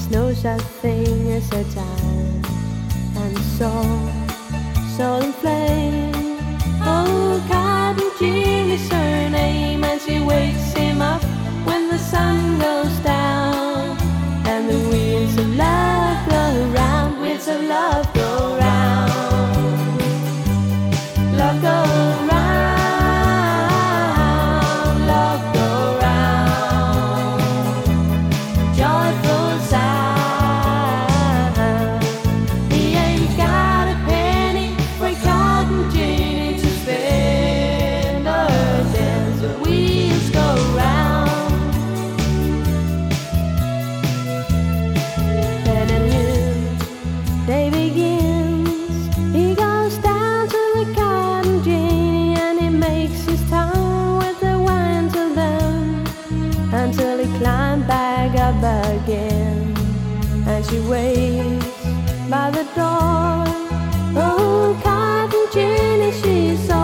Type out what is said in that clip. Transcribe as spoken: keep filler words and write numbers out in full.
There's no such thing as a time. And so, soul and flame. Oh, Cotton Jean is her name, and she wakes him up when the sun goes down. And the wheels of love go round, wheels of love go round. Love go round, love go round. Joyful sound. He ain't got a penny for Cotton Jean to spend, but then the wheels go round. Then a new day begins. He goes down to the Cotton Genie and he makes his tongue with the wine till then, until he climbs back up again. And she waits by the door. Oh, Cotton Genie, she's so